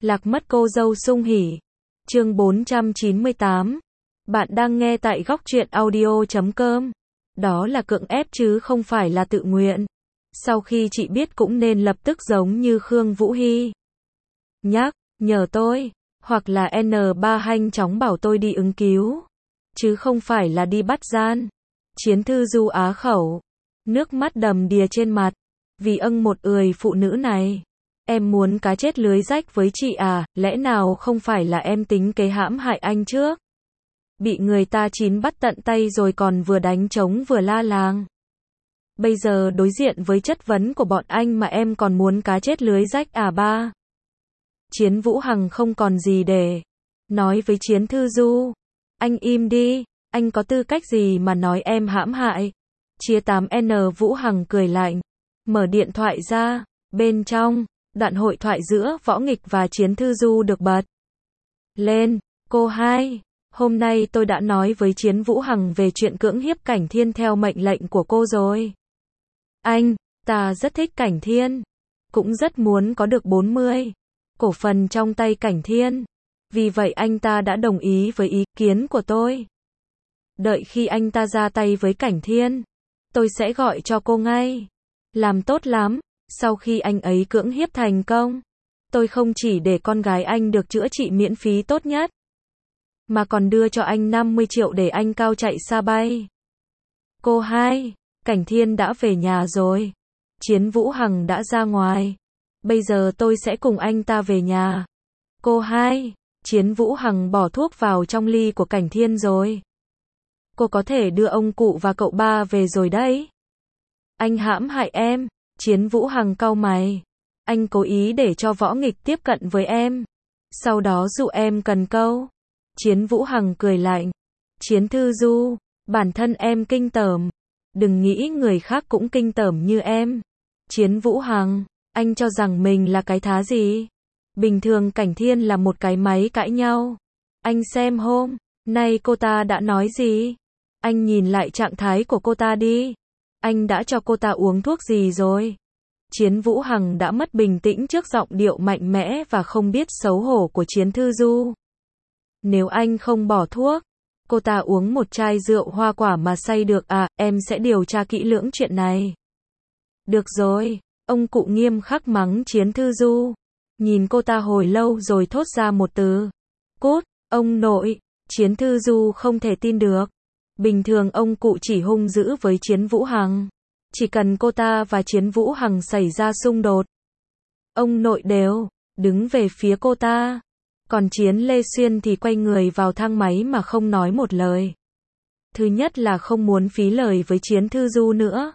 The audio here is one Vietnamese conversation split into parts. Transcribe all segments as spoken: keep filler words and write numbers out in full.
Lạc mất cô dâu sung hỉ. Chương bốn trăm chín mươi tám. Bạn đang nghe tại góc truyện audio chấm com. Đó là cưỡng ép chứ không phải là tự nguyện. Sau khi chị biết cũng nên lập tức giống như Khương Vũ Hy. Nhắc, nhờ tôi, hoặc là en ba nhanh chóng bảo tôi đi ứng cứu. Chứ không phải là đi bắt gian. Chiến thư du á khẩu. Nước mắt đầm đìa trên mặt. Vì âng một ười phụ nữ này. Em muốn cá chết lưới rách với chị à, lẽ nào không phải là em tính kế hãm hại anh trước? Bị người ta chín bắt tận tay rồi còn vừa đánh trống vừa la làng. Bây giờ đối diện với chất vấn của bọn anh mà em còn muốn cá chết lưới rách à ba? Chiến Vũ Hằng không còn gì để nói với Chiến Thư Du. Anh im đi, anh có tư cách gì mà nói em hãm hại? Chia tám N Vũ Hằng cười lạnh, mở điện thoại ra, bên trong, đoạn hội thoại giữa Võ Nghịch và Chiến Thư Du được bật lên. Cô hai, hôm nay tôi đã nói với Chiến Vũ Hằng về chuyện cưỡng hiếp Cảnh Thiên theo mệnh lệnh của cô rồi. Anh, ta rất thích Cảnh Thiên, cũng rất muốn có được bốn mươi cổ phần trong tay Cảnh Thiên. Vì vậy anh ta đã đồng ý với ý kiến của tôi. Đợi khi anh ta ra tay với Cảnh Thiên, tôi sẽ gọi cho cô ngay. Làm tốt lắm, sau khi anh ấy cưỡng hiếp thành công, tôi không chỉ để con gái anh được chữa trị miễn phí tốt nhất, mà còn đưa cho anh năm mươi triệu để anh cao chạy xa bay. Cô hai, Cảnh Thiên đã về nhà rồi. Chiến Vũ Hằng đã ra ngoài. Bây giờ tôi sẽ cùng anh ta về nhà. Cô hai, Chiến Vũ Hằng bỏ thuốc vào trong ly của Cảnh Thiên rồi. Cô có thể đưa ông cụ và cậu ba về rồi đấy. Anh hãm hại em. Chiến Vũ Hằng cau mày. Anh cố ý để cho Võ Nghịch tiếp cận với em. Sau đó dụ em cần câu. Chiến Vũ Hằng cười lạnh. Chiến Thư Du, bản thân em kinh tởm. Đừng nghĩ người khác cũng kinh tởm như em. Chiến Vũ Hằng, anh cho rằng mình là cái thá gì? Bình thường Cảnh Thiên là một cái máy cãi nhau. Anh xem hôm nay cô ta đã nói gì? Anh nhìn lại trạng thái của cô ta đi. Anh đã cho cô ta uống thuốc gì rồi? Chiến Vũ Hằng đã mất bình tĩnh trước giọng điệu mạnh mẽ và không biết xấu hổ của Chiến Thư Du. Nếu anh không bỏ thuốc, cô ta uống một chai rượu hoa quả mà say được à, em sẽ điều tra kỹ lưỡng chuyện này. Được rồi, ông cụ nghiêm khắc mắng Chiến Thư Du. Nhìn cô ta hồi lâu rồi thốt ra một từ. Cút, ông nội. Chiến Thư Du không thể tin được. Bình thường ông cụ chỉ hung dữ với Chiến Vũ Hằng. Chỉ cần cô ta và Chiến Vũ Hằng xảy ra xung đột, ông nội đều đứng về phía cô ta. Còn Chiến Lê Xuyên thì quay người vào thang máy mà không nói một lời. Thứ nhất là không muốn phí lời với Chiến Thư Du nữa.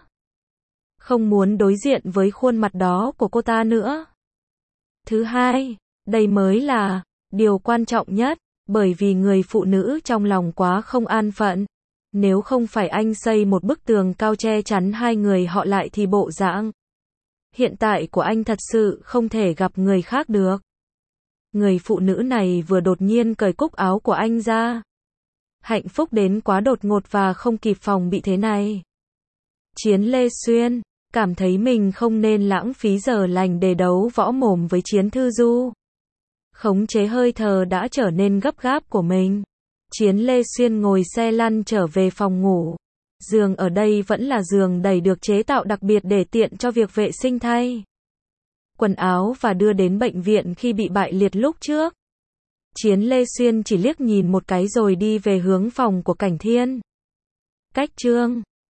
Không muốn đối diện với khuôn mặt đó của cô ta nữa. Thứ hai, đây mới là điều quan trọng nhất, bởi vì người phụ nữ trong lòng quá không an phận. Nếu không phải anh xây một bức tường cao che chắn hai người họ lại thì bộ dạng hiện tại của anh thật sự không thể gặp người khác được. Người phụ nữ này vừa đột nhiên cởi cúc áo của anh ra. Hạnh phúc đến quá đột ngột và không kịp phòng bị thế này. Chiến Lê Xuyên cảm thấy mình không nên lãng phí giờ lành để đấu võ mồm với Chiến Thư Du. Khống chế hơi thở đã trở nên gấp gáp của mình. Chiến Lê Xuyên ngồi xe lăn trở về phòng ngủ. Giường ở đây vẫn là giường đẩy được chế tạo đặc biệt để tiện cho việc vệ sinh thay quần áo và đưa đến bệnh viện khi bị bại liệt lúc trước. Chiến Lê Xuyên chỉ liếc nhìn một cái rồi đi về hướng phòng của Cảnh Thiên. Cách Trương